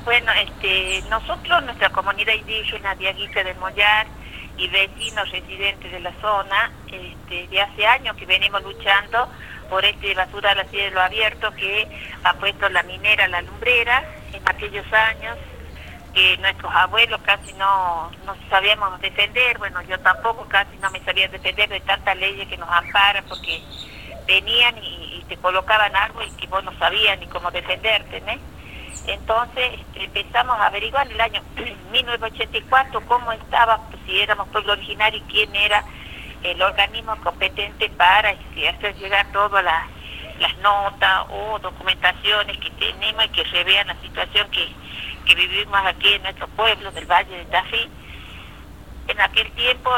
Bueno, nosotros, nuestra comunidad indígena de Aguife del Mollar y vecinos residentes de la zona, de hace años que venimos luchando por basural a cielo abierto que ha puesto la minera La Lumbrera en aquellos años, que nuestros abuelos casi no sabíamos defender. Bueno, yo tampoco casi no me sabía defender de tantas leyes que nos amparan, porque venían y te colocaban algo y que vos no sabías ni cómo defenderte, ¿no? Entonces empezamos a averiguar en el año 1984 cómo estaba, pues, si éramos pueblo originario y quién era el organismo competente para hacer llegar todas las notas o documentaciones que tenemos y que se vean la situación que vivimos aquí en nuestro pueblo del Valle de Tafí. En aquel tiempo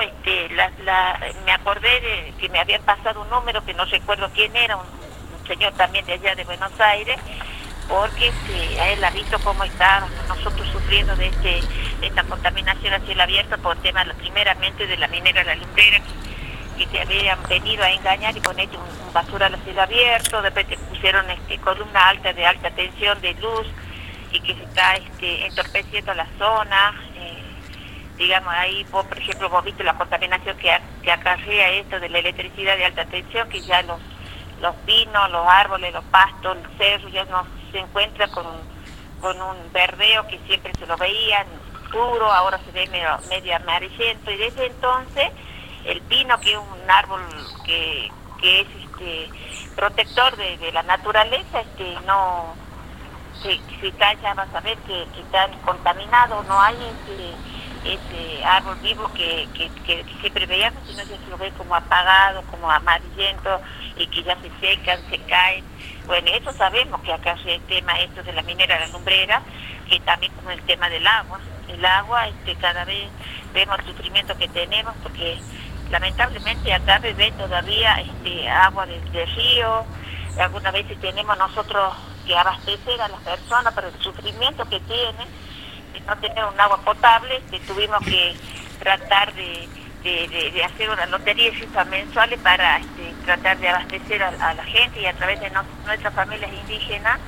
me acordé de que me habían pasado un número que no recuerdo quién era, un señor también de allá de Buenos Aires, porque a él ha visto cómo estábamos nosotros sufriendo de esta contaminación a cielo abierto por tema primeramente de la minera La Lumbrera, que te habían venido a engañar y poner un basura a cielo abierto. Después te pusieron columna alta de alta tensión de luz y que se está entorpeciendo la zona. Digamos, ahí vos, por ejemplo, vos viste la contaminación que acarrea esto de la electricidad de alta tensión, que ya los pinos, los árboles, los pastos, los cerros ya no se encuentran con un verdeo que siempre se lo veían puro, ahora se ve medio amarillento. Y desde entonces el pino, que es un árbol que es protector de la naturaleza, no se ya vas a ver que está contaminado. No hay ese árbol vivo que siempre veíamos, sino ya se lo ve como apagado, como amarillento, y que ya se secan, se caen. Bueno, eso sabemos que acá es el tema esto de la minera La Lumbrera, que también como el tema del agua. El agua, cada vez vemos el sufrimiento que tenemos, porque lamentablemente acá bebé todavía agua de río. Algunas veces tenemos nosotros que abastecer a las personas, pero el sufrimiento que tienen de no tener un agua potable, tuvimos que tratar de hacer una lotería de cifras mensuales para tratar de abastecer a la gente, y a través de nuestras familias indígenas.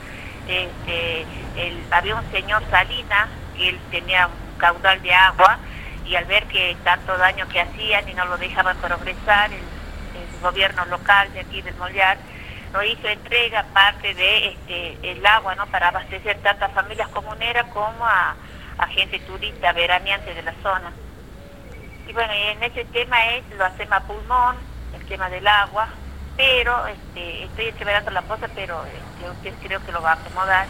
Había un señor Salinas, que él tenía un caudal de agua, y al ver que tanto daño que hacían y no lo dejaban progresar, el gobierno local de aquí del Mollar nos hizo entrega parte de el agua, ¿no?, para abastecer tantas familias comuneras como a gente turista veraneante de la zona. Y bueno, y en ese tema lo hacemos a pulmón, el tema del agua, pero estoy esperando la cosa, pero usted creo que lo va a acomodar.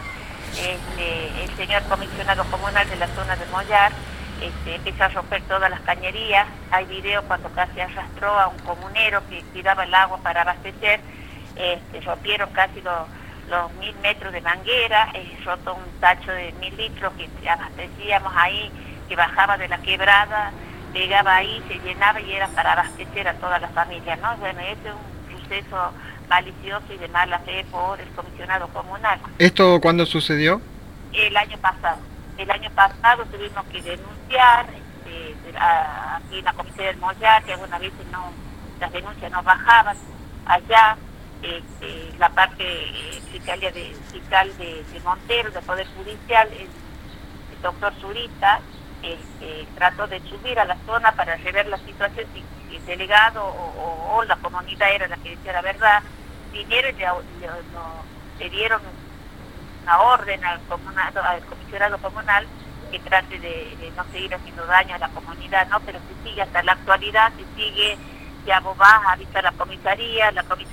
El señor comisionado comunal de la zona de Mollar empezó a romper todas las cañerías. Hay videos cuando casi arrastró a un comunero que tiraba el agua para abastecer. Rompieron casi los 1000 metros de manguera, roto un tacho de 1000 litros que abastecíamos ahí, que bajaba de la quebrada, llegaba ahí, se llenaba y era para abastecer a todas las familias, ¿no? Bueno, ese es un proceso malicioso y de mala fe por el comisionado comunal. ¿Esto cuándo sucedió? El año pasado. El año pasado tuvimos que denunciar aquí en la Comisión del Mollar, que algunas veces las denuncias no bajaban allá. La parte fiscal de Montero, del Poder Judicial, el doctor Zurita, trató de subir a la zona para rever la situación, si el delegado o la comunidad era la que decía la verdad. Vinieron y le dieron una orden al comisionado comunal que trate de no seguir haciendo daño a la comunidad, ¿no? Pero se sigue hasta la actualidad, se sigue. Ya vos vas a avisar a la comisaría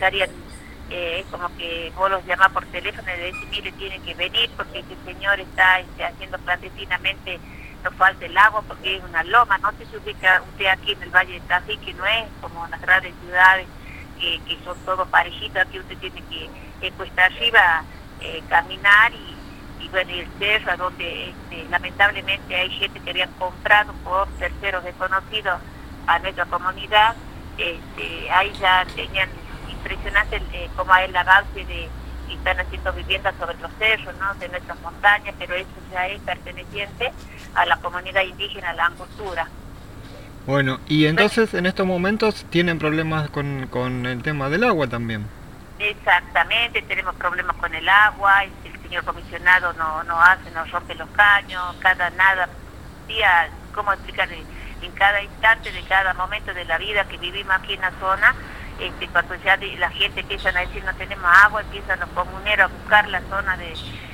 es como que vos los llamás por teléfono y le decís, mire, tienen que venir porque este señor está haciendo clandestinamente, nos falta el agua porque es una loma. No sé si ubica usted aquí en el Valle de Tafí, que no es como las grandes ciudades que son todos parejitos. Aquí usted tiene que cuesta arriba caminar y bueno, y el cerro donde lamentablemente hay gente que habían comprado por terceros desconocidos a nuestra comunidad. Ahí ya tenían impresionante como el avance y están haciendo viviendas sobre los cerros, ¿no?, de nuestras montañas, pero eso ya es perteneciente a la comunidad indígena, a la angostura. Bueno, y entonces en estos momentos tienen problemas con el tema del agua también. Exactamente, tenemos problemas con el agua, el señor comisionado no hace, nos rompe los caños, cada día, ¿cómo explicar? En cada instante de cada momento de la vida que vivimos aquí en la zona, cuando ya la gente empieza a decir no tenemos agua, empiezan los comuneros a buscar la zona de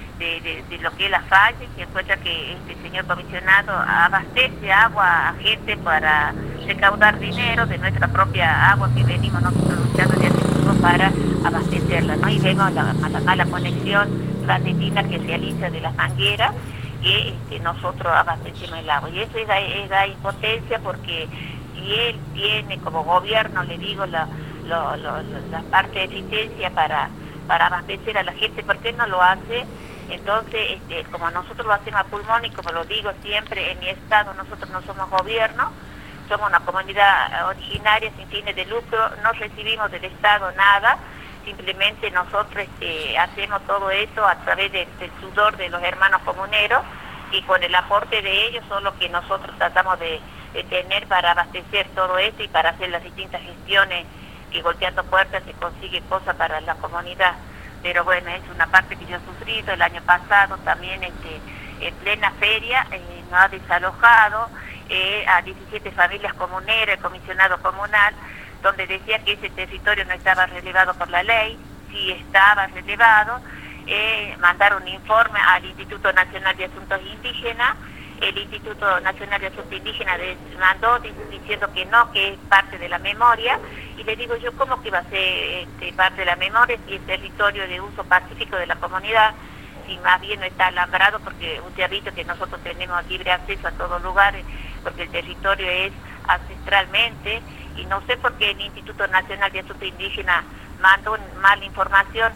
lo que es la falla, y se encuentra que este señor comisionado abastece agua a gente para recaudar dinero de nuestra propia agua que venimos nosotros luchando de hace tiempo para abastecerla, ¿no? Y vemos la mala conexión clandestina que realiza de las mangueras, que nosotros abastecemos el agua. Y eso da impotencia, porque si él tiene como gobierno, le digo, la parte de eficiencia para abastecer a la gente, ¿por qué no lo hace? Entonces, como nosotros lo hacemos a pulmón, y como lo digo siempre, en mi estado nosotros no somos gobierno, somos una comunidad originaria sin fines de lucro, no recibimos del Estado nada, simplemente nosotros hacemos todo eso a través del sudor de los hermanos comuneros, y con el aporte de ellos son lo que nosotros tratamos de tener para abastecer todo esto y para hacer las distintas gestiones, que golpeando puertas se consigue cosas para la comunidad. Pero bueno, es una parte que yo he sufrido el año pasado también, en plena feria, nos ha desalojado a 17 familias comuneras, el comisionado comunal, donde decía que ese territorio no estaba relevado por la ley. Sí estaba relevado. Mandaron un informe al Instituto Nacional de Asuntos Indígenas. El Instituto Nacional de Asuntos Indígenas mandó diciendo que no, que es parte de la memoria. Y le digo yo, ¿cómo que va a ser parte de la memoria si es territorio de uso pacífico de la comunidad? Si más bien no está alambrado, porque usted ha visto que nosotros tenemos libre acceso a todos lugares, porque el territorio es ancestralmente, y no sé por qué el Instituto Nacional de Asuntos Indígenas mandó mala información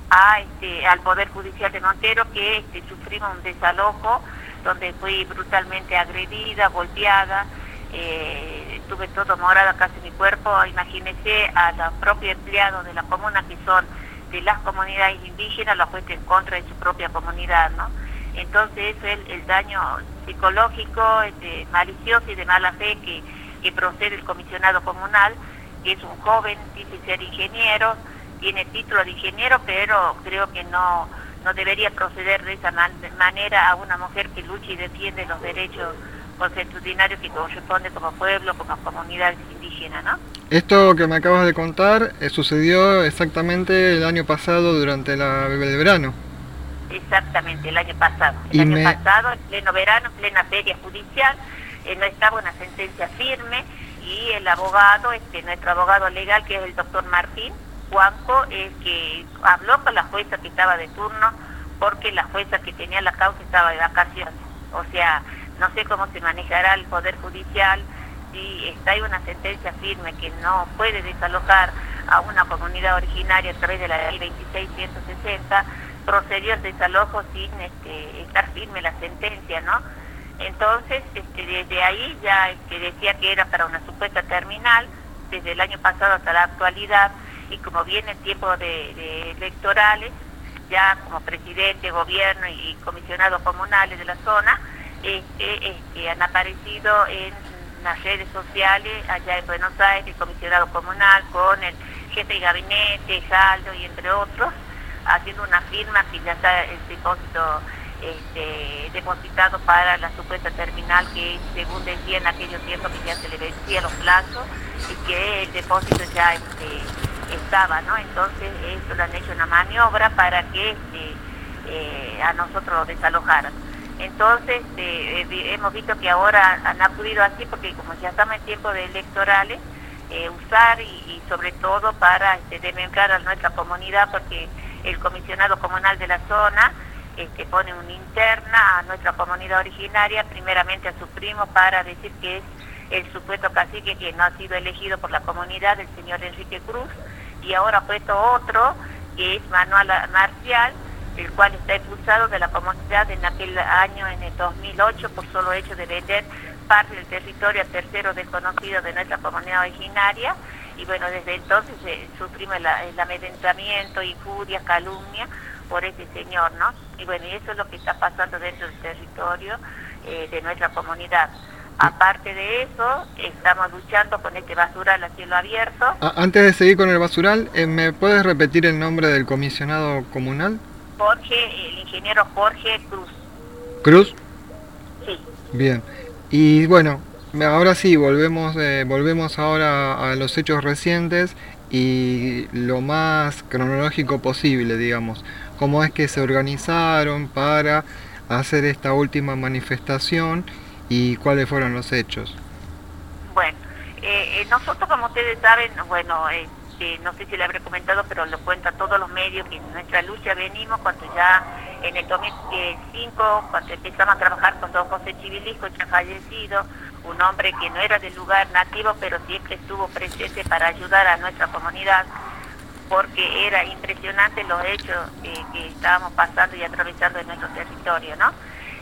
al Poder Judicial de Montero, que sufrimos un desalojo, donde fui brutalmente agredida, golpeada, tuve todo morada casi mi cuerpo. Imagínense a los propios empleados de la comuna, que son de las comunidades indígenas, lo puesto en contra de su propia comunidad, ¿no? Entonces eso es el daño psicológico, malicioso y de mala fe que procede el comisionado comunal, que es un joven, dice ser ingeniero, tiene título de ingeniero, pero creo que no debería proceder de esa manera a una mujer que lucha y defiende los derechos consuetudinarios que corresponde como pueblo, como comunidades indígenas, ¿no? Esto que me acabas de contar sucedió exactamente el año pasado durante el verano. Exactamente, el año pasado. En pleno verano, en plena feria judicial, no estaba una sentencia firme, y el abogado, nuestro abogado legal, que es el doctor Martín Juanco, que habló con la jueza que estaba de turno, porque la jueza que tenía la causa estaba de vacaciones. O sea, no sé cómo se manejará el Poder Judicial si está ahí una sentencia firme que no puede desalojar a una comunidad originaria a través de la ley 26.160, procedió el desalojo sin estar firme la sentencia, ¿no? Entonces, desde ahí ya decía que era para una supuesta terminal, desde el año pasado hasta la actualidad, y como viene el tiempo de electorales, ya como presidente, gobierno y comisionados comunales de la zona, han aparecido en las redes sociales allá en Buenos Aires, el comisionado comunal con el jefe de gabinete, Jaldo y entre otros, haciendo una firma que ya está el depósito depositado para la supuesta terminal, que según decía en aquellos tiempos que ya se le vencían los plazos y que el depósito ya estaba, ¿no? Entonces esto lo han hecho una maniobra para que a nosotros lo desalojaran. Entonces hemos visto que ahora han acudido así, porque como ya estamos en tiempos de electorales, usar y sobre todo para desmembrar a nuestra comunidad, porque el comisionado comunal de la zona pone una interna a nuestra comunidad originaria, primeramente a su primo, para decir que es el supuesto cacique que no ha sido elegido por la comunidad, el señor Enrique Cruz, y ahora ha puesto otro, que es Manuel Marcial, el cual está expulsado de la comunidad en aquel año, en el 2008, por solo hecho de vender parte del territorio a terceros desconocidos de nuestra comunidad originaria. Y bueno, desde entonces sufrimos el amedrentamiento, injuria, calumnia por ese señor, ¿no? Y bueno, y eso es lo que está pasando dentro del territorio de nuestra comunidad. Aparte de eso, estamos luchando con este basural a cielo abierto. Antes de seguir con el basural, ¿me puedes repetir el nombre del comisionado comunal? Jorge, el ingeniero Jorge Cruz. ¿Cruz? Sí. Bien. Y bueno, ahora sí, volvemos ahora a los hechos recientes y lo más cronológico posible, digamos. ¿Cómo es que se organizaron para hacer esta última manifestación y cuáles fueron los hechos? Bueno, nosotros, como ustedes saben, bueno, no sé si le habré comentado, pero lo cuento a todos los medios, que en nuestra lucha venimos cuando ya en el 2005, cuando empezamos a trabajar con don José Chivilisco, ya fallecido, un hombre que no era del lugar nativo, pero siempre estuvo presente para ayudar a nuestra comunidad, porque era impresionante los hechos que estábamos pasando y atravesando en nuestro territorio, ¿no?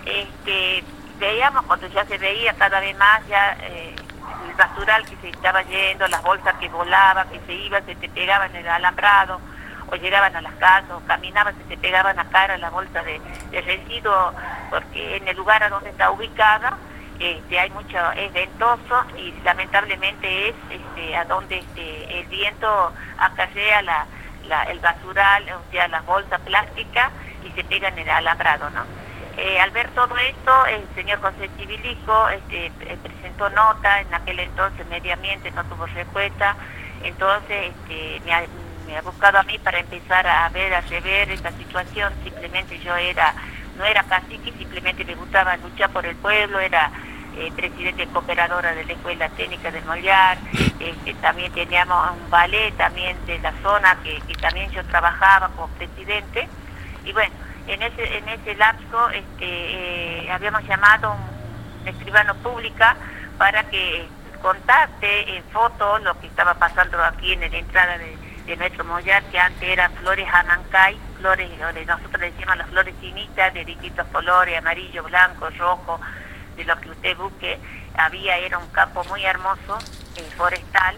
Veíamos cuando ya se veía cada vez más ya el basural que se estaba yendo, las bolsas que volaban, que se iban, se te pegaban en el alambrado, o llegaban a las casas, o caminaban, se te pegaban a cara la bolsa de residuos, porque en el lugar a donde está ubicada hay mucho, es ventoso y lamentablemente es a donde el viento acarrea el basural, o sea, las bolsas plásticas, y se pegan en el alambrado, ¿no? Al ver todo esto, el señor José Chivilisco presentó nota. En aquel entonces Medio Ambiente no tuvo respuesta, entonces me ha buscado a mí para empezar a rever esta situación. Simplemente yo no era cacique, simplemente me gustaba luchar por el pueblo, era presidente cooperadora de la Escuela Técnica del Mollar, también teníamos un ballet también de la zona que también yo trabajaba como presidente, y bueno, en ese lapso habíamos llamado a un escribano pública para que contacte en foto lo que estaba pasando aquí en la entrada de nuestro Mollar, que antes eran flores Hanancay, flores, nosotros le decimos las flores finitas de distintos colores, amarillo, blanco, rojo, de lo que usted busque. Era un campo muy hermoso, forestal,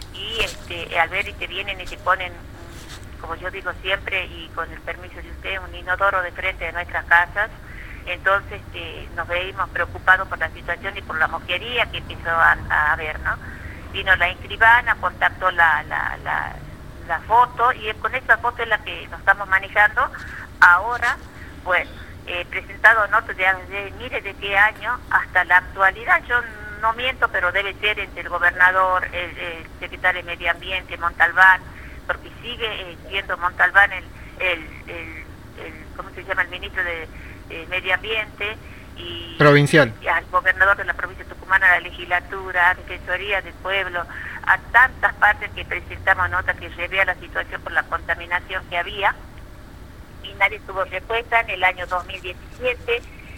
y al ver y te vienen y te ponen, como yo digo siempre, y con el permiso de usted, un inodoro de frente de nuestras casas. Entonces nos veíamos preocupados por la situación y por la mosquería que empezó a haber, ¿no? Vino la escribana, contactó la foto, y con esa foto es la que nos estamos manejando ahora. Bueno, presentado notas mire de qué año hasta la actualidad. Yo no miento, pero debe ser entre el gobernador, el secretario de Medio Ambiente, Montalbán, porque sigue siendo Montalbán ¿cómo se llama?, el ministro de Medio Ambiente, y provincial, y al gobernador de la provincia de Tucumán, a la legislatura, a Defensoría del Pueblo, a tantas partes que presentamos notas que revela la situación por la contaminación que había, y nadie tuvo respuesta. En el año 2017,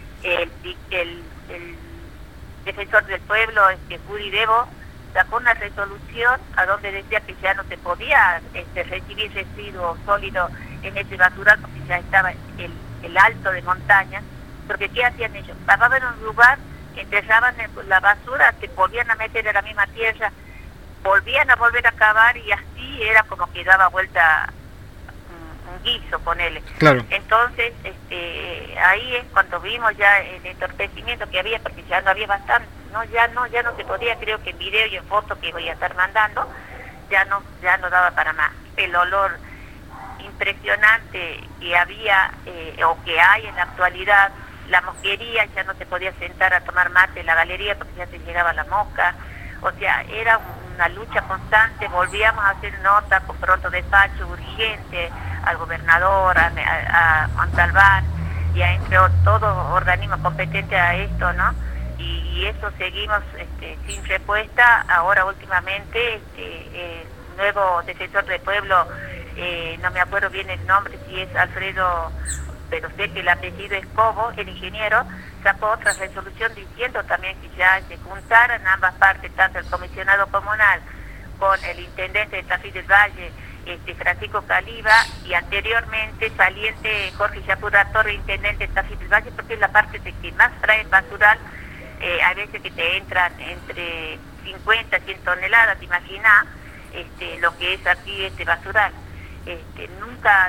el defensor del pueblo, Juri Devo, sacó una resolución a donde decía que ya no se podía recibir residuos sólidos en ese basural, porque ya estaba el alto de montaña. Porque ¿qué hacían ellos? Bajaban en un lugar, enterraban la basura, se volvían a meter en la misma tierra, volvían a volver a cavar, y así era como que daba vuelta un guiso, ponele. claro. Entonces, ahí es cuando vimos ya el entorpecimiento que había, porque ya no había bastante, ya no se podía. Creo que en video y en foto que voy a estar mandando, ya no daba para más. El olor impresionante que había o que hay en la actualidad, la mosquería, ya no se podía sentar a tomar mate en la galería porque ya se llegaba la mosca. O sea, era una lucha constante. Volvíamos a hacer nota con pronto despacho urgente al gobernador, a Montalbán, y entre todos los organismos competentes a esto, ¿no? Y eso seguimos sin respuesta. Ahora últimamente el nuevo defensor del pueblo, no me acuerdo bien el nombre, si es Alfredo, pero sé que el apellido es Cobo, el ingeniero, sacó otra resolución diciendo también que ya se juntaran ambas partes, tanto el comisionado comunal con el intendente de Tafí del Valle, Francisco Caliba, y anteriormente saliente Jorge Yapura Torre, intendente de Tafí del Valle, porque es la parte de que más trae basural. Hay veces que te entran entre 50 y 100 toneladas, imagina lo que es aquí basural. Nunca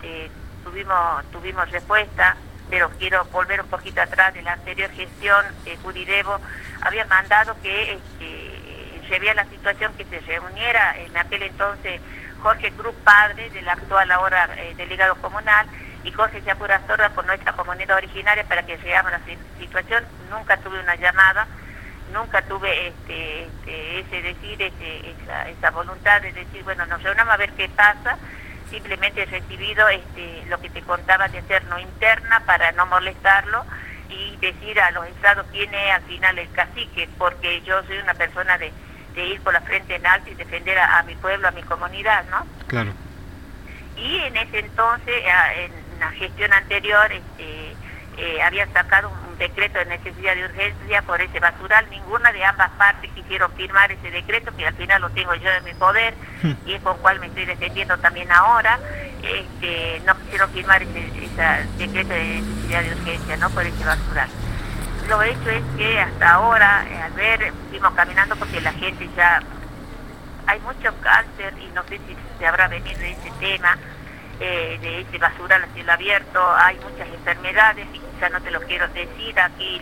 tuvimos respuesta, pero quiero volver un poquito atrás. De la anterior gestión, Juri Devo había mandado que se vea la situación, que se reuniera en aquel entonces Jorge Cruz, padre del actual ahora delegado comunal, y Jorge Yapura Sorda por nuestra comunidad originaria para que llegamos a la situación. Nunca tuve una llamada, nunca tuve esa voluntad de decir, bueno, nos reunamos a ver qué pasa. Simplemente he recibido lo que te contaba de hacer no interna para no molestarlo y decir a los estados quién es al final el cacique, porque yo soy una persona de ir por la frente en alto y defender a mi pueblo, a mi comunidad, ¿no? Claro. Y en ese entonces, en la gestión anterior, habían sacado un decreto de necesidad de urgencia por ese basural. Ninguna de ambas partes quisieron firmar ese decreto, que al final lo tengo yo en mi poder, y es con cual me estoy defendiendo también ahora. No quisieron firmar ese decreto de necesidad de urgencia, ¿no? Por ese basural. Lo hecho es que hasta ahora, al ver, fuimos caminando porque la gente ya... Hay mucho cáncer y no sé si se habrá venido de ese tema, de ese basural a cielo abierto. Hay muchas enfermedades y quizá no te lo quiero decir aquí,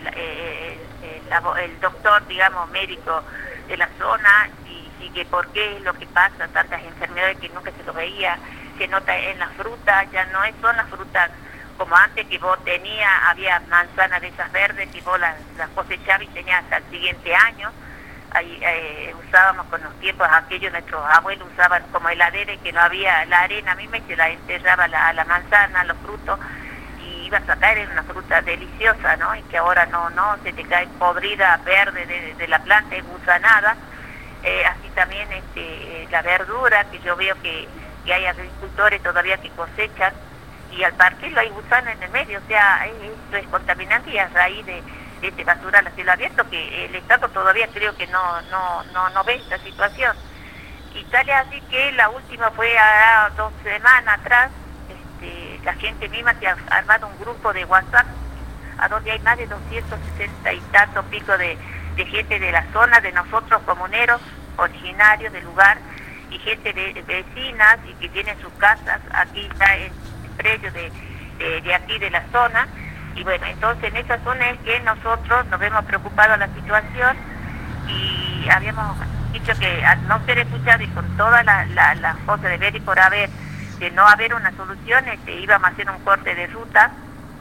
el doctor, digamos, médico de la zona, y que por qué es lo que pasa, tantas enfermedades que nunca se lo veía, se nota en las frutas, ya no son las frutas como antes que vos tenías, había manzanas de esas verdes y vos las cosechabas y tenías hasta el siguiente año. Ahí, usábamos con los tiempos aquellos, nuestros abuelos usaban como heladera y que no había la arena misma y se la enterraba a la manzana, los frutos, y ibas a caer en una fruta deliciosa, ¿no? Y que ahora no, se te cae podrida, verde de la planta, es gusanada. Así también la verdura, que yo veo que hay agricultores todavía que cosechan, y al parquilo hay gusano en el medio, o sea, esto es contaminante, y a raíz de este basural a cielo abierto, que el Estado todavía creo que no ve esta situación. Y tal es así que la última fue a 2 semanas atrás, la gente misma se ha armado un grupo de WhatsApp, a donde hay más de 260 y tantos pico de gente de la zona, de nosotros comuneros, originarios del lugar, y gente de vecinas y que tienen sus casas aquí está en predio de aquí de la zona. Y bueno, entonces en esa zona es que nosotros nos vemos preocupados de la situación, y habíamos dicho que al no ser escuchado y con todas las cosas de ver y por haber, de no haber una solución, íbamos a hacer un corte de ruta,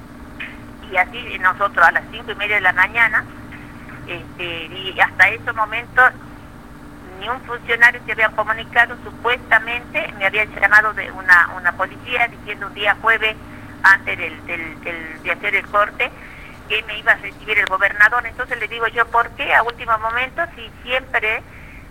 y así nosotros a las 5:30 de la mañana, y hasta ese momento ni un funcionario se había comunicado. Supuestamente me había llamado de una policía diciendo un día jueves, antes de hacer el corte, que me iba a recibir el gobernador. Entonces le digo yo, ¿por qué a último momento si siempre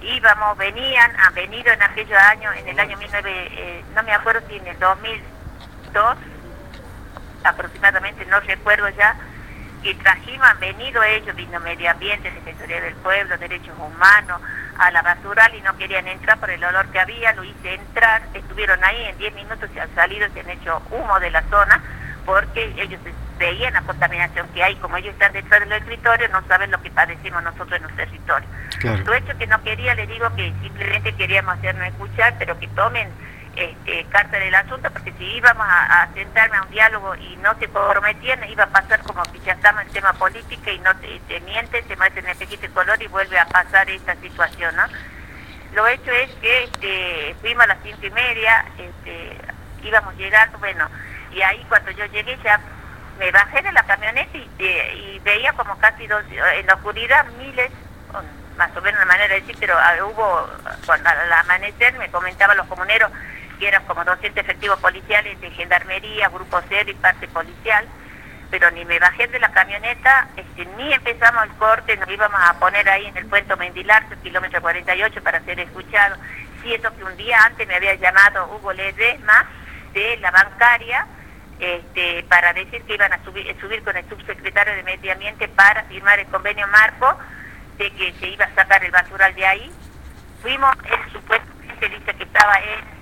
han venido en aquellos años, en el año 19, no me acuerdo si en el 2002 aproximadamente, no recuerdo ya, que han venido ellos, vino Medio Ambiente, Defensoría del Pueblo, Derechos Humanos, a la basural, y no querían entrar por el olor que había. Lo hice entrar, estuvieron ahí, en 10 minutos se han salido, se han hecho humo de la zona, porque ellos veían la contaminación que hay. Como ellos están detrás del escritorio, no saben lo que padecimos nosotros en los territorios. Claro. Lo hecho que no quería, le digo que simplemente queríamos hacernos escuchar, pero que tomen carta del asunto, porque si íbamos a sentarme a un diálogo y no se comprometían, iba a pasar como que ya estamos en tema política y no te mienten, se meten en el pequito de color y vuelve a pasar esta situación, ¿no? Lo hecho es que fuimos a las 5:30, íbamos llegando, bueno, y ahí cuando yo llegué ya me bajé de la camioneta y veía como casi en la oscuridad miles, más o menos una manera de decir, pero hubo, cuando al amanecer me comentaban los comuneros que eran como 200 efectivos policiales de gendarmería, grupo cero y parte policial, pero ni me bajé de la camioneta, ni empezamos el corte, nos íbamos a poner ahí en el puente Mendilarzo, kilómetro 48, para ser escuchados. Sí, eso que un día antes me había llamado Hugo Ledesma de la bancaria, para decir que iban a subir con el subsecretario de Medio Ambiente para firmar el convenio marco de que se iba a sacar el basural de ahí. Fuimos, él supuestamente dice que estaba en...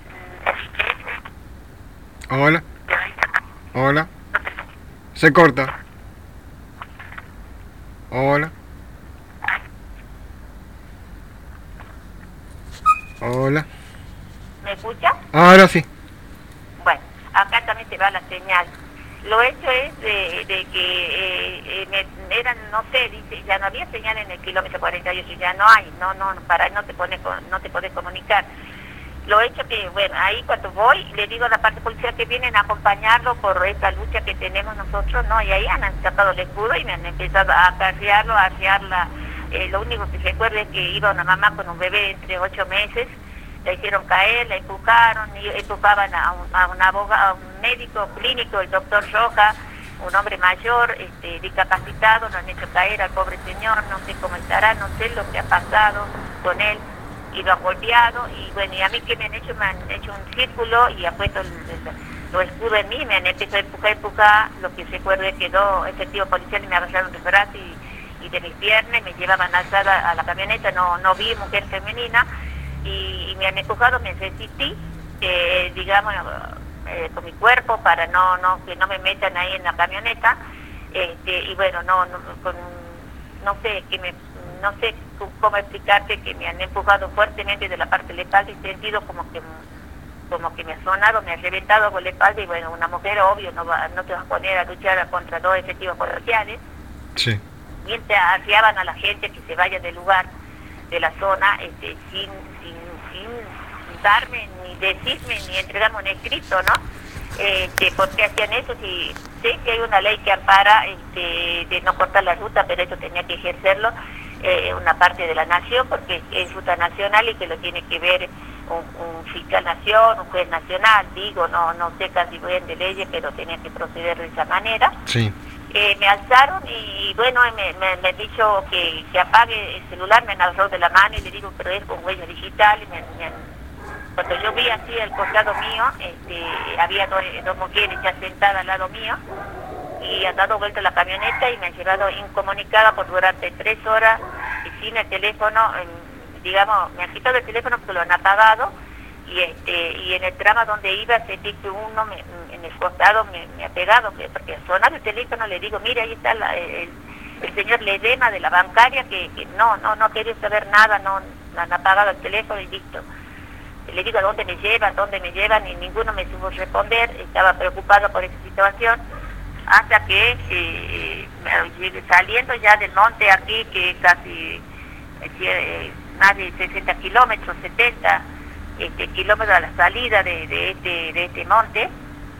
Hola. Hola. Se corta. Hola. Hola. ¿Me escucha? Ahora sí. Bueno, acá también se va la señal. Lo hecho es de que no sé, dice, ya no había señal en el kilómetro 48, ya no hay, no te podés comunicar. Lo he hecho que, bueno, ahí cuando voy, le digo a la parte policial que vienen a acompañarlo por esta lucha que tenemos nosotros, ¿no? Y ahí han sacado el escudo y me han empezado a acarrearlo, a arrearla. Lo único que recuerdo es que iba una mamá con un bebé entre 8 meses, la hicieron caer, la empujaron, y empujaban a un abogado, a un médico clínico, el doctor Roja, un hombre mayor, discapacitado, lo han hecho caer al pobre señor, no sé cómo estará, no sé lo que ha pasado con él, y lo han golpeado, y bueno, y a mí que me han hecho un círculo y han puesto los escudos en mí, me han empezado a empujar, lo que recuerdo es que 2 efectivos policiales me agarraron de brazos y de mis piernas, me llevaban alzada a la camioneta, no vi mujer femenina, y me han empujado, me resistí, digamos, con mi cuerpo para que no me metan ahí en la camioneta, y bueno, no sé cómo explicarte que me han empujado fuertemente de la parte de la espalda y sentido como que me ha sonado, me ha reventado con la espalda, y bueno, una mujer obvio no te vas a poner a luchar contra 2 efectivos policiales. Sí. Mientras arriaban a la gente que se vaya del lugar, de la zona, sin darme, ni decirme, ni entregarme un escrito, ¿no? ¿Por qué hacían eso? Si sé que hay una ley que ampara de no cortar la ruta, pero eso tenía que ejercerlo una parte de la nación, porque es ruta nacional y que lo tiene que ver un fiscal nación, un juez nacional, digo, no sé casi bien de leyes, pero tenía que proceder de esa manera. Sí. Me alzaron y bueno, me han dicho que apague el celular, me han agarrado de la mano y le digo, pero es con huella digital, y cuando yo vi así al costado mío, había 2 mujeres ya sentadas al lado mío, y han dado vuelta la camioneta y me han llevado incomunicada por durante 3 horas y sin el teléfono, digamos, me han quitado el teléfono porque lo han apagado, y en el tramo donde iba sentí que uno en el costado me ha pegado, porque al sonar el teléfono le digo, mire, ahí está el señor Ledema de la bancaria, que no quería saber nada, no han apagado el teléfono y listo. Le digo, dónde me llevan? Y ninguno me supo responder, estaba preocupado por esa situación, hasta que saliendo ya del monte aquí, que casi más de 60 kilómetros, 70 kilómetros a la salida de este monte,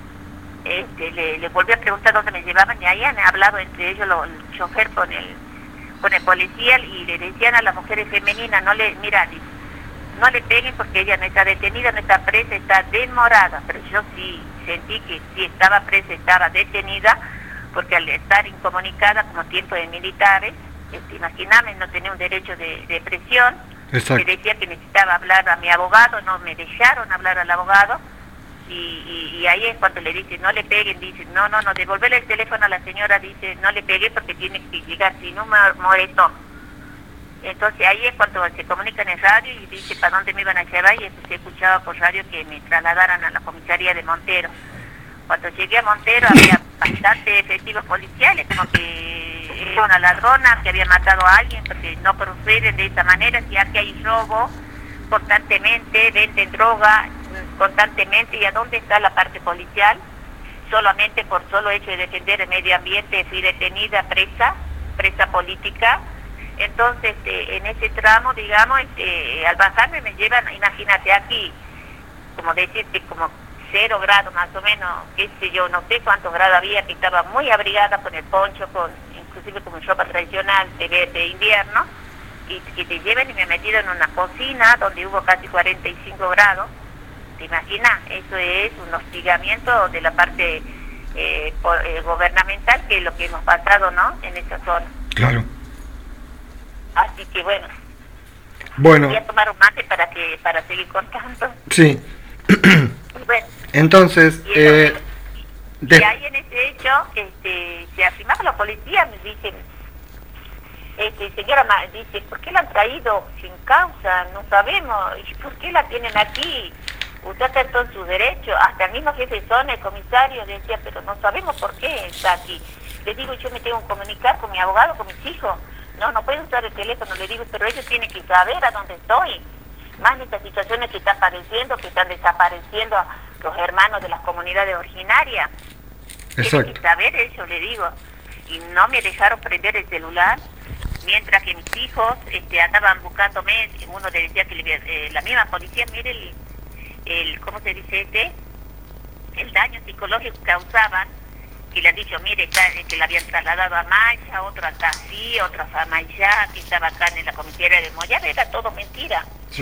le volví a preguntar dónde me llevaban, y ahí han hablado entre ellos el chofer con el policía, y le decían a las mujeres femeninas, no le peguen porque ella no está detenida, no está presa, está demorada, pero yo sí sentí que sí estaba presa, estaba detenida, porque al estar incomunicada como tiempo de militares, imagíname, no tenía un derecho de presión. Exacto. Me decía que necesitaba hablar a mi abogado, no me dejaron hablar al abogado, y ahí es cuando le dice, no le peguen, dice, no, devolverle el teléfono a la señora, dice, no le pegué porque tiene que llegar sin un moretón. Entonces ahí es cuando se comunica en el radio y dice para dónde me iban a llevar, y eso se escuchaba por radio que me trasladaran a la comisaría de Montero. Cuando llegué a Montero había bastantes efectivos policiales, como que era una ladrona que había matado a alguien, porque no proceden de esa manera, ya que hay robo constantemente, venden droga constantemente, y a dónde está la parte policial. Solamente por solo hecho de defender el medio ambiente fui detenida, presa política. Entonces, en ese tramo, digamos, al bajarme me llevan, imagínate aquí, como decirte, como 0 grados más o menos, qué sé yo, no sé cuántos grados había, que estaba muy abrigada con el poncho, inclusive con mi ropa tradicional de invierno, y que te lleven y me metieron en una cocina donde hubo casi 45 grados. ¿Te imaginas? Eso es un hostigamiento de la parte gubernamental, que es lo que hemos pasado, ¿no?, en esta zona. Claro. Así que bueno, voy a tomar un mate para seguir contando. Sí. Bueno, entonces, y ahí en ese hecho, se afirmaba la policía, me dicen, señora, dice, ¿por qué la han traído sin causa? No sabemos, ¿y por qué la tienen aquí? Usted está en todos sus derechos, hasta el mismo jefe de zona, el comisario, decía, pero no sabemos por qué está aquí. Le digo, yo me tengo que comunicar con mi abogado, con mis hijos. No puedo usar el teléfono, le digo, pero ellos tienen que saber a dónde estoy. Más en estas situaciones que están padeciendo, que están desapareciendo a los hermanos de las comunidades originarias. Exacto. Tienen que saber eso, le digo. Y no me dejaron prender el celular, mientras que mis hijos andaban buscándome. Uno le decía que la misma policía, mire, ¿cómo se dice el daño psicológico que causaban, que le han dicho, mire, que la habían trasladado a Maya, otro a Tafí, otro a Famayá, que estaba acá en la comisaría de Mollar, era todo mentira. Sí.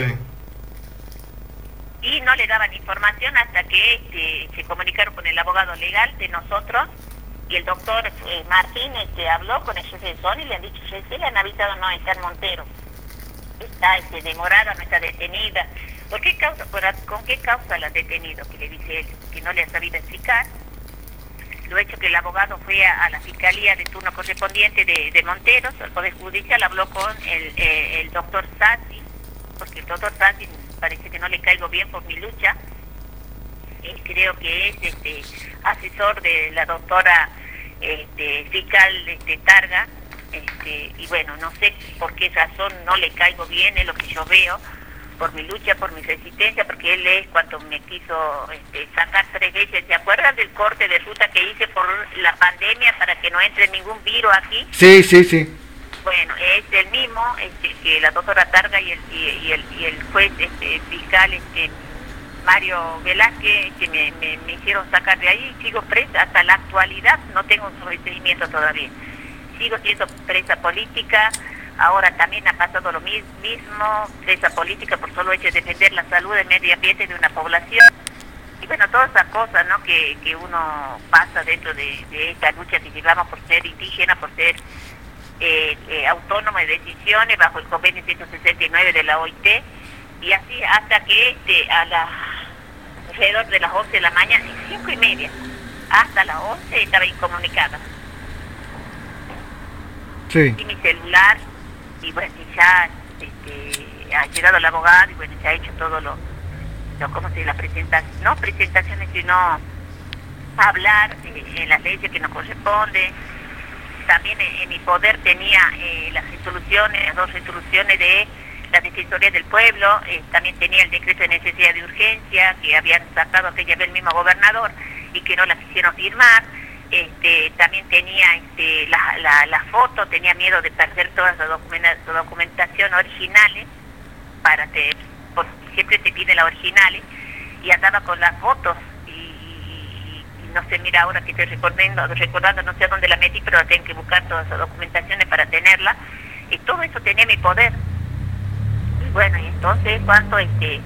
Y no le daban información hasta que se comunicaron con el abogado legal de nosotros, y el doctor Martín habló con el jefe de zona y le han dicho, jefe, le han avisado, no, está en Montero, está demorada, no está detenida. ¿Con qué causa la han detenido? Que le dice él, que no le ha sabido explicar. Lo hecho que el abogado fue a la fiscalía de turno correspondiente de Monteros, al Poder Judicial, habló con el doctor Sassi, porque el doctor Sassi parece que no le caigo bien por mi lucha. Él creo que es asesor de la doctora fiscal Targa, y bueno, no sé por qué razón no le caigo bien, es lo que yo veo, por mi lucha, por mi resistencia, porque él es cuando me quiso sacar 3 veces. ¿Se acuerdan del corte de ruta que hice por la pandemia para que no entre ningún virus aquí? Sí, sí, sí. Bueno, es el mismo que la doctora Targa y el juez fiscal Mario Velázquez, que me hicieron sacar de ahí. Sigo presa hasta la actualidad, no tengo un sobreseimiento todavía. Sigo siendo presa política. Ahora también ha pasado lo mismo, presa política por solo hecho de defender la salud del medio ambiente de una población. Y bueno, todas esas cosas, ¿no?, que uno pasa dentro de esta lucha que llevamos por ser indígena, por ser autónomo de decisiones bajo el convenio 169 de la OIT. Y así hasta que alrededor de las 11 de la mañana, 5:30, hasta las 11 estaba incomunicada. Sí. Y mi celular, y bueno, ya ha llegado el abogado, y bueno, se ha hecho todo ¿cómo se dice? La presentación, no presentaciones, sino hablar en las leyes que nos corresponden. También en mi poder tenía las 2 resoluciones de la Defensoría del Pueblo, también tenía el decreto de necesidad de urgencia que habían sacado aquella vez el mismo gobernador y que no la quisieron firmar. También tenía la foto, tenía miedo de perder todas las documentación originales, porque siempre te piden las originales, y andaba con las fotos y no sé, mira, ahora que estoy recordando, no sé a dónde la metí, pero tengo que buscar todas esas documentaciones para tenerla, y todo eso tenía mi poder. Y bueno, y entonces cuando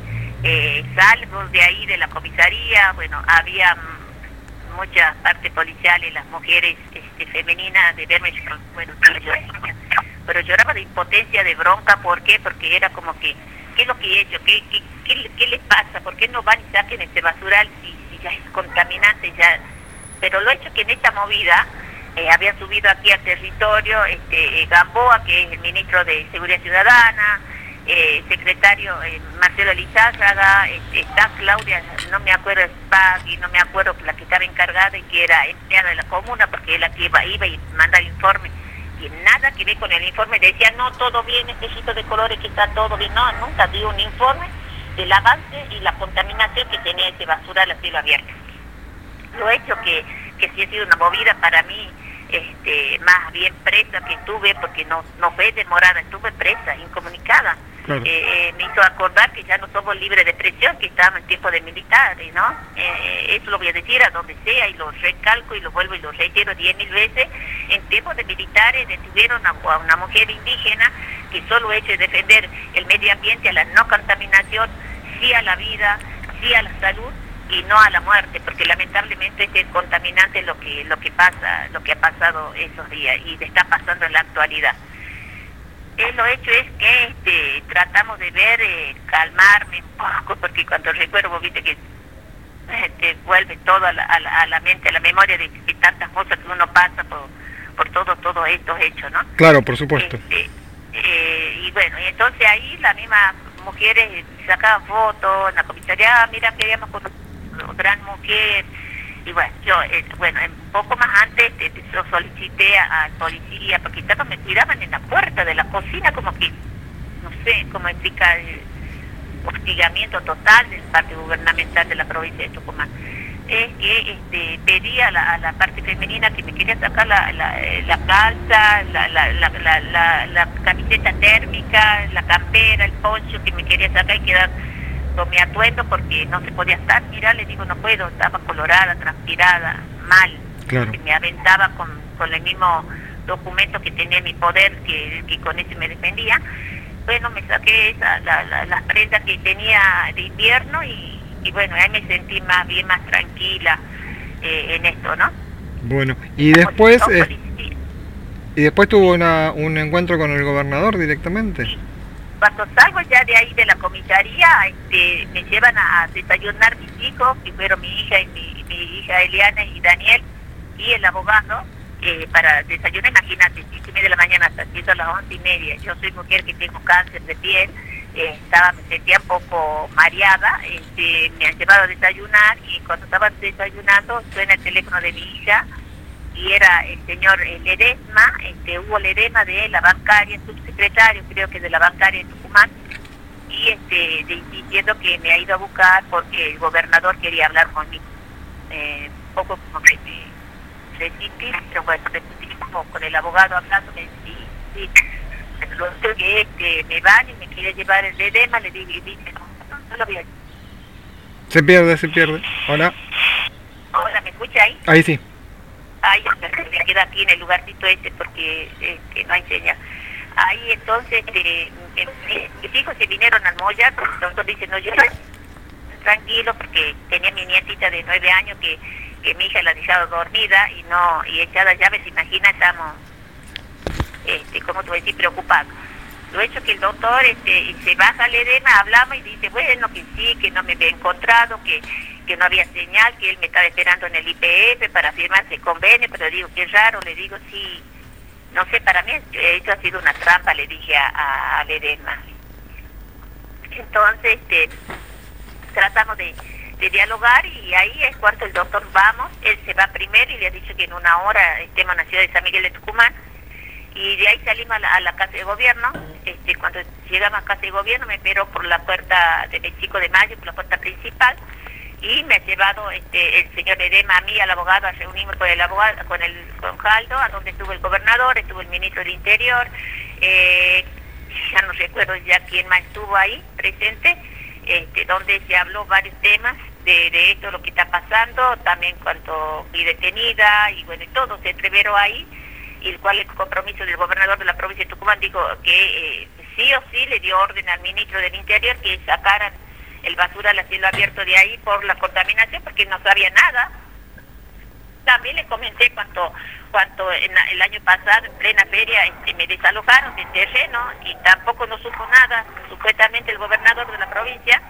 salgo de ahí de la comisaría, bueno, había muchas partes policiales, las mujeres femeninas, de verme, bueno, pero lloraba de impotencia, de bronca. ¿Por qué? Porque era como que, ¿qué es lo que he hecho? ¿Qué les pasa? ¿Por qué no van y saquen este basural si ya es contaminante? Ya? Pero lo hecho que en esta movida habían subido aquí al territorio Gamboa, que es el ministro de Seguridad Ciudadana, secretario Marcelo Lizárraga, está Claudia, no me acuerdo, Spaghi, no me acuerdo, la que estaba encargada y que era empleada de la comuna, porque es la que iba y manda el informe, y nada que ver con el informe. Decía, no, todo bien, este hijito de colores, que está todo bien. No, nunca dio un informe del avance y la contaminación que tenía ese basural a cielo abierto. Lo hecho que sí ha sido una movida para mí, más bien presa que estuve, porque no fue demorada, estuve presa, incomunicada. Claro. Me hizo acordar que ya no somos libres de presión, que estábamos en tiempo de militares, ¿no? Eso lo voy a decir a donde sea, y lo recalco y lo vuelvo y lo reitero 10.000 veces. En tiempos de militares detuvieron a una mujer indígena que solo hecho de defender el medio ambiente, a la no contaminación, sí a la vida, sí a la salud, y no a la muerte, porque lamentablemente es contaminante lo que ha pasado esos días y está pasando en la actualidad. Lo hecho es que tratamos de ver, calmarme un poco, porque cuando recuerdo, viste que te vuelve todo a la mente, a la memoria de tantas cosas que uno pasa por todos estos hechos, ¿no? Claro, por supuesto. Y bueno, y entonces ahí las mismas mujeres sacaban fotos en la comisaría, mira, queríamos conocer gran mujer. Y bueno, yo, un poco más antes yo solicité al policía, porque me cuidaban en la puerta de la cocina, como que, no sé cómo explicar, hostigamiento total de parte gubernamental de la provincia de Tucumán. Que pedí a la parte femenina que me quería sacar la calza, la camiseta térmica, la campera, el poncho, que me quería sacar y quedar con mi atuendo porque no se podía estar. Mira, le digo, no puedo, estaba colorada, transpirada, mal. Claro. Me aventaba con el mismo documento que tenía en mi poder, que con ese me defendía. Bueno, me saqué las prendas que tenía de invierno y bueno, ahí me sentí bien más tranquila en esto, ¿no? Bueno, y después y después tuvo un encuentro con el gobernador directamente. Sí. Cuando salgo ya de ahí de la comisaría, me llevan a desayunar mis hijos, que fueron mi hija y mi hija Eliana y Daniel, y el abogado, para desayunar, imagínate, 5:30 de la mañana hasta a las 11:30. Yo soy mujer que tengo cáncer de piel, me sentía un poco mareada, me han llevado a desayunar, y cuando estaban desayunando suena el teléfono de mi hija, y era el señor Ledesma, Hugo Ledesma, de la bancaria, subsecretario creo que de la bancaria en Tucumán, y diciendo que me ha ido a buscar porque el gobernador quería hablar conmigo. Un poco como que resistí, pero bueno, con el abogado hablando, sí, lo que me van y me quiere llevar el Ledesma, le digo, y dice, no lo voy a... Se pierde. Hola. Hola, ¿me escucha ahí? Ahí sí. Ay, me queda aquí en el lugarcito porque no hay señal. Ahí entonces mis hijos se vinieron al Moya, el doctor dice, no, yo tranquilo porque tenía mi nietita de 9 años que mi hija la ha dejado dormida y echada llaves, imagina, estamos, ¿cómo te voy a decir?, preocupados. Lo hecho que el doctor se baja al edema, hablamos y dice, bueno, que sí, que no me había encontrado, que no había señal, que él me estaba esperando en el IPF para firmarse el convenio, pero digo, qué raro, le digo, sí, no sé, para mí esto ha sido una trampa, le dije a Ledesma. Entonces, tratamos de dialogar y ahí es cuando el doctor vamos, él se va primero y le ha dicho que en 1 hora estemos en la ciudad de San Miguel de Tucumán, y de ahí salimos a la casa de gobierno. Cuando llegamos a casa de gobierno me esperó por la puerta del 25 de mayo, por la puerta principal, y me ha llevado el señor Ledesma a mí, al abogado, a reunirme con el abogado, con Jaldo, a donde estuvo el gobernador, estuvo el ministro del Interior, ya no recuerdo ya quién más estuvo ahí presente, donde se habló varios temas de esto, lo que está pasando, también cuando fui detenida, y bueno, y todo se entreveró ahí, y el cual el compromiso del gobernador de la provincia de Tucumán dijo que sí o sí le dio orden al ministro del Interior que sacaran el basural a cielo abierto de ahí por la contaminación, porque no sabía nada. También le comenté cuando el año pasado, en plena feria, me desalojaron del terreno y tampoco no supo nada, supuestamente el gobernador de la provincia.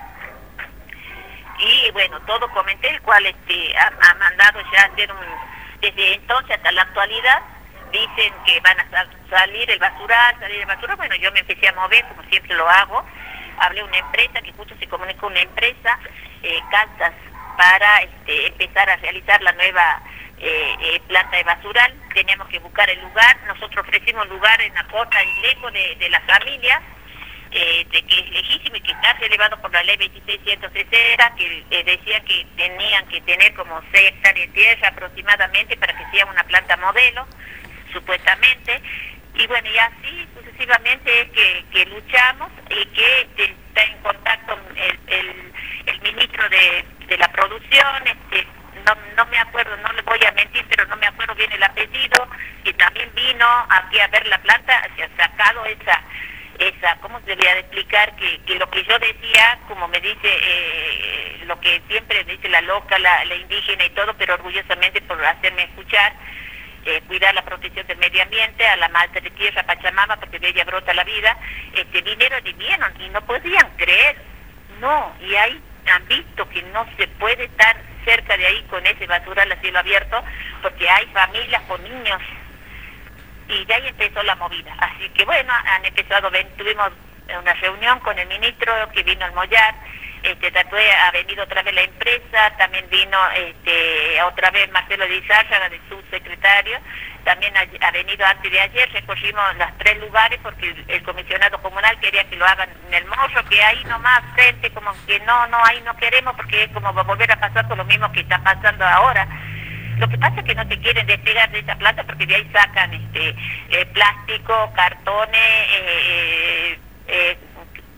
Y bueno, todo comenté, el cual ha mandado ya hacer desde entonces hasta la actualidad, dicen que van a salir el basural, bueno, yo me empecé a mover, como siempre lo hago, hablé a una empresa, que justo se comunicó una empresa, Calzas, para empezar a realizar la nueva planta de basural. Teníamos que buscar el lugar, nosotros ofrecimos lugar en la costa y lejos de la familia, de que es legítimo y que está elevado por la ley 2660, que decía que tenían que tener como 6 hectáreas de tierra aproximadamente para que sea una planta modelo, supuestamente. Y bueno, y así sucesivamente es que luchamos, y que está en contacto el ministro de la producción, no me acuerdo, no le voy a mentir, pero no me acuerdo bien el apellido, que también vino aquí a ver la planta, se ha sacado esa ¿cómo se debería de explicar? Que lo que yo decía, como me dice, lo que siempre dice la loca, la indígena y todo, pero orgullosamente por hacerme escuchar, cuidar la protección del medio ambiente, a la madre de tierra Pachamama, porque de ella brota la vida, vinieron y no podían creer, no, y ahí han visto que no se puede estar cerca de ahí con ese basural a cielo abierto, porque hay familias con niños, y de ahí empezó la movida. Así que bueno, tuvimos una reunión con el ministro que vino al Mollar, ha venido otra vez la empresa, también vino otra vez Marcelo de Izárraga, de subsecretario, también ha venido antes de ayer, recorrimos los 3 lugares porque el comisionado comunal quería que lo hagan en el Morro, que ahí nomás frente, como que no, ahí no queremos porque es como va a volver a pasar con lo mismo que está pasando ahora. Lo que pasa es que no se quieren despegar de esa planta porque de ahí sacan plástico, cartones,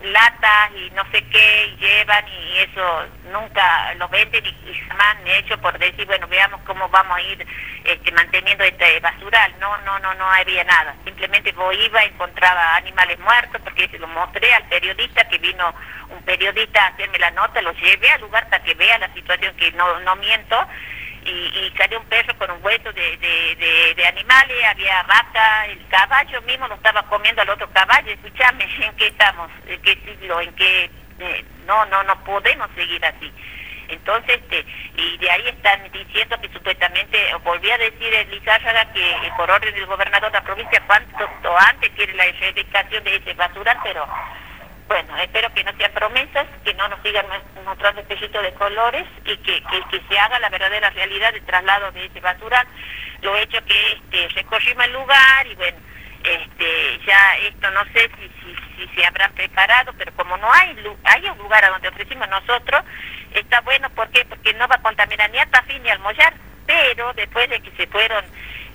latas y no sé qué, y llevan, y eso nunca lo venden y jamás han hecho por decir, bueno, veamos cómo vamos a ir manteniendo este basural. No había nada. Simplemente vos iba, encontraba animales muertos, porque se lo mostré al periodista, que vino un periodista a hacerme la nota, lo llevé al lugar para que vea la situación, que no miento, y salió un perro con un hueso de animales, había vaca, el caballo mismo lo estaba comiendo al otro caballo. Escuchame, ¿en qué estamos? ¿En qué siglo? ¿En qué? No podemos seguir así. Entonces, y de ahí están diciendo que supuestamente, volví a decir Lizárraga, que por orden del gobernador de la provincia, cuanto antes quiere la erradicación de ese basural, pero bueno, espero que no sean promesas, que no nos sigan mostrando espejitos de colores, y que se haga la verdadera realidad de traslado de ese basural. Lo hecho que recorrimos el lugar, y bueno, ya esto no sé si se habrán preparado, pero como no hay un lugar a donde ofrecimos nosotros, está bueno. ¿Por qué? Porque no va a contaminar ni a Tafí ni al Mollar, pero después de que se fueron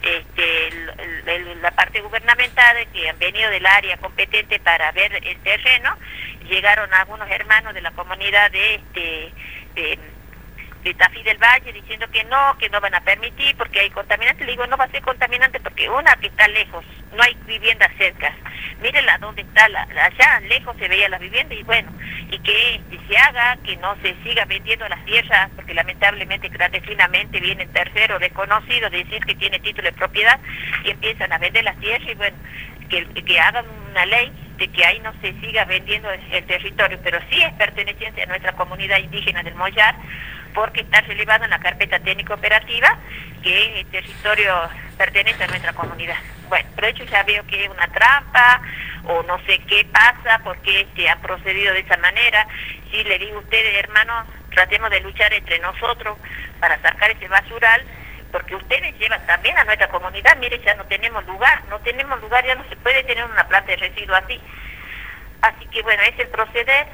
la parte gubernamental, que han venido del área competente para ver el terreno, llegaron algunos hermanos de la comunidad de Tafí del Valle diciendo que no van a permitir porque hay contaminantes. Le digo, no va a ser contaminante porque que está lejos, no hay viviendas cerca. Mírenla dónde está, allá lejos se veía la vivienda, y bueno, y que se haga, que no se siga vendiendo las tierras, porque lamentablemente clandestinamente vienen terceros desconocidos de decir que tiene título de propiedad y empiezan a vender las tierras, y bueno, que hagan una ley de que ahí no se siga vendiendo el territorio, pero sí es perteneciente a nuestra comunidad indígena del Mollar, porque está relevado en la carpeta técnica operativa que el territorio pertenece a nuestra comunidad. Bueno, pero hecho ya veo que es una trampa, o no sé qué pasa, porque se han procedido de esa manera. Sí, le digo a ustedes, hermanos, tratemos de luchar entre nosotros para sacar ese basural, porque ustedes llevan también a nuestra comunidad. Mire, ya no tenemos lugar, ya no se puede tener una planta de residuos así. Así que bueno, es el proceder.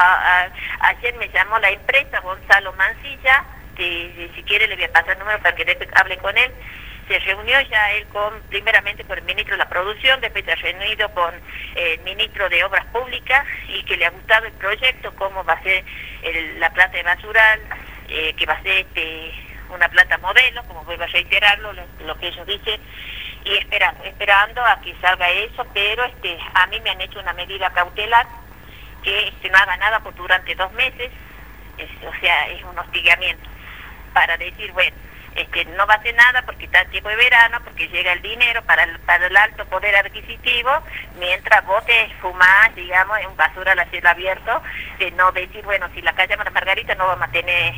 Ayer me llamó la empresa Gonzalo Mancilla, si quiere le voy a pasar el número para que después hable con él. Se reunió ya él primeramente con el ministro de la Producción, después se ha reunido con el ministro de Obras Públicas, y que le ha gustado el proyecto, cómo va a ser la planta de basural, que va a ser una planta modelo, como vuelvo a reiterarlo, lo que ellos dicen, y esperando a que salga eso, pero a mí me han hecho una medida cautelar, que no haga nada por durante 2 meses, o sea, es un hostigamiento, para decir, bueno, no va a hacer nada porque está el tiempo de verano, porque llega el dinero para el alto poder adquisitivo, mientras vos te fumás, digamos, en un basural a cielo abierto, de no decir, bueno, si la calle Margarita no vamos a tener,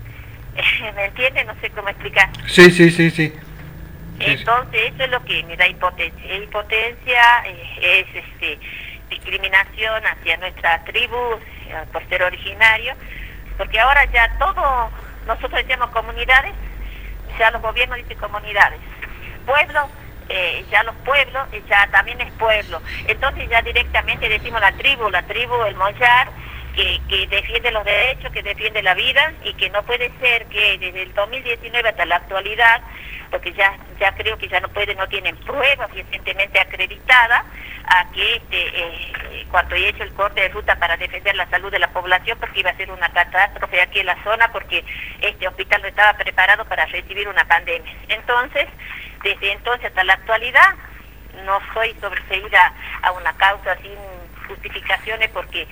¿me entiendes? No sé cómo explicar. Sí. Entonces, eso es lo que me da impotencia. Impotencia es discriminación hacia nuestra tribu, por ser originario, porque ahora ya nosotros decíamos comunidades, ya los gobiernos dicen comunidades, pueblos, ya los pueblos, ya también es pueblo. Entonces ya directamente decimos la tribu, el Mollar, que defiende los derechos, que defiende la vida, y que no puede ser que desde el 2019 hasta la actualidad, porque ya creo que ya no tienen pruebas suficientemente acreditadas a que cuando he hecho el corte de ruta para defender la salud de la población, porque iba a ser una catástrofe aquí en la zona, porque este hospital no estaba preparado para recibir una pandemia. Entonces, desde entonces hasta la actualidad, no soy sobreseída a una causa sin justificaciones, porque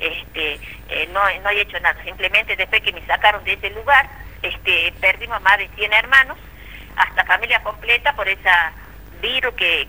no he hecho nada. Simplemente después que me sacaron de ese lugar, perdimos más de 100 hermanos, hasta familia completa, por esa virus que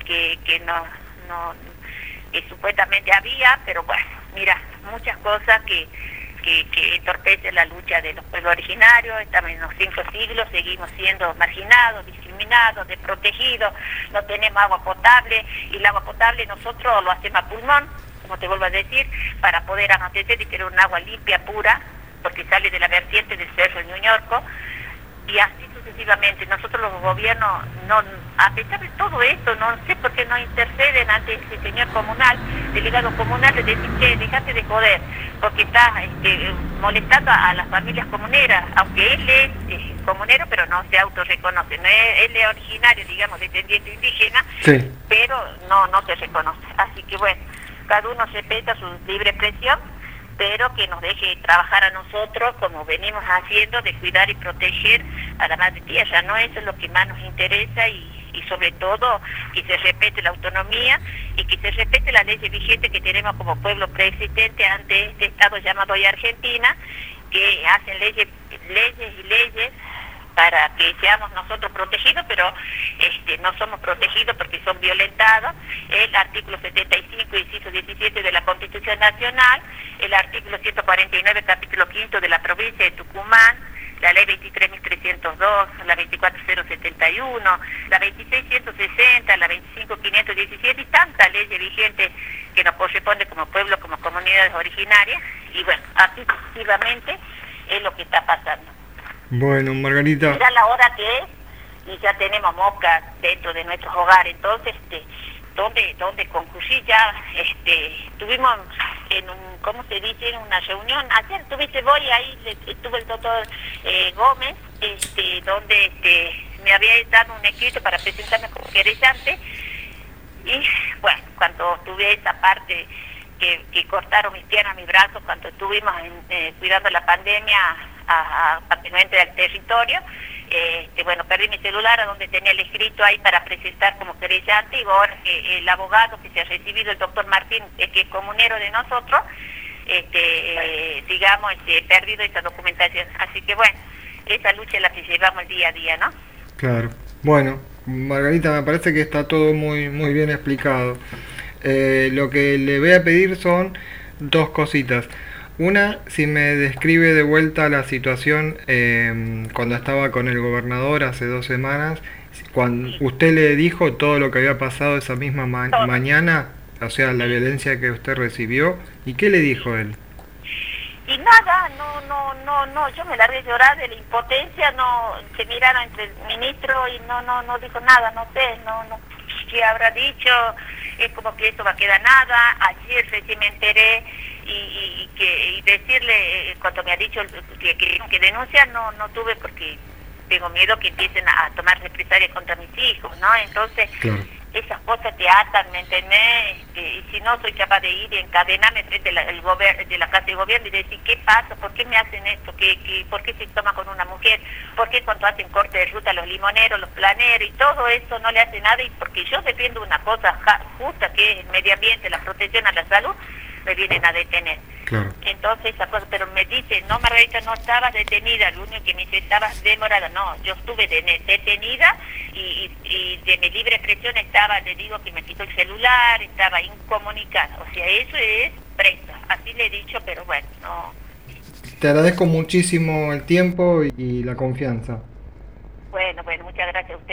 supuestamente había, pero bueno, mira, muchas cosas que entorpecen la lucha de los pueblos originarios. Estamos en los 5 siglos, seguimos siendo marginados, discriminados, desprotegidos, no tenemos agua potable, y el agua potable nosotros lo hacemos a pulmón, como te vuelvo a decir, para poder abastecer y tener un agua limpia, pura, porque sale de la vertiente del Cerro de Ñuñorco, y así sucesivamente. Nosotros los gobiernos, a pesar de todo esto, no sé por qué no interceden ante ese señor comunal, delegado comunal, de decir, che, dejate de joder, porque está molestando a las familias comuneras, aunque él es comunero, pero no se autorreconoce. No es, él es originario, digamos, descendiente indígena, sí, pero no se reconoce. Así que bueno, cada uno respeta su libre expresión, pero que nos deje trabajar a nosotros como venimos haciendo, de cuidar y proteger a la madre tierra, ¿no? Eso es lo que más nos interesa y sobre todo que se respete la autonomía y que se respete la ley vigente que tenemos como pueblo preexistente ante este Estado llamado hoy Argentina, que hacen leyes y leyes para que seamos nosotros protegidos, pero no somos protegidos porque son violentados. El artículo 75, inciso 17 de la Constitución Nacional, el artículo 149, capítulo 5 de la provincia de Tucumán, la ley 23.302, la 24.071, la 26.160, la 25.517 y tantas leyes vigentes que nos corresponde como pueblo, como comunidades originarias. Y bueno, así sucesivamente es lo que está pasando. Bueno, Margarita. Ya la hora que es y ya tenemos moscas dentro de nuestros hogares, entonces donde concluí ya, estuvimos en un, ¿cómo se dice?, en una reunión. Ayer voy ahí, estuvo el doctor Gómez, donde me había dado un escrito para presentarme como querellante, y bueno, cuando tuve esa parte que cortaron mis piernas, mis brazos, cuando estuvimos cuidando la pandemia para que no entre al territorio, bueno, perdí mi celular a donde tenía el escrito ahí para presentar como querellante, y ahora el abogado que se ha recibido, el doctor Martín, que es comunero de nosotros, digamos, perdido esa documentación. Así que bueno, esa lucha es la que llevamos día a día, ¿no? Claro. Bueno, Margarita, me parece que está todo muy bien explicado. Lo que le voy a pedir son dos cositas. Una, si me describe de vuelta la situación cuando estaba con el gobernador hace 2 semanas, cuando usted le dijo todo lo que había pasado esa misma mañana, o sea, la violencia que usted recibió, ¿y qué le dijo él? Y nada, no, yo me largué a llorar de la impotencia, se miraron entre el ministro y no dijo nada, no sé, qué habrá dicho, es como que esto va a quedar nada. Ayer recién me enteré y decirle, cuando me ha dicho que denuncia, no tuve, porque tengo miedo que empiecen a tomar represalias contra mis hijos, ¿no? Entonces, claro, esas cosas te atan, ¿me entendés? Y si no, soy capaz de ir y encadenarme frente de la Casa de Gobierno y decir, ¿qué pasa? ¿Por qué me hacen esto? ¿Por qué se toma con una mujer? ¿Por qué cuando hacen corte de ruta los limoneros, los planeros y todo eso no le hace nada? Y porque yo defiendo una cosa justa, que es el medio ambiente, la protección a la salud, me vienen a detener. Claro. Entonces esa cosa, pero me dice, no, Margarita, no estaba detenida, lo único que me dice, estaba demorada. No, yo estuve detenida y de mi libre expresión estaba, le digo que me quitó el celular, estaba incomunicada, o sea, eso es presa, así le he dicho, pero bueno, no. Te agradezco muchísimo el tiempo y la confianza. Bueno, muchas gracias a usted.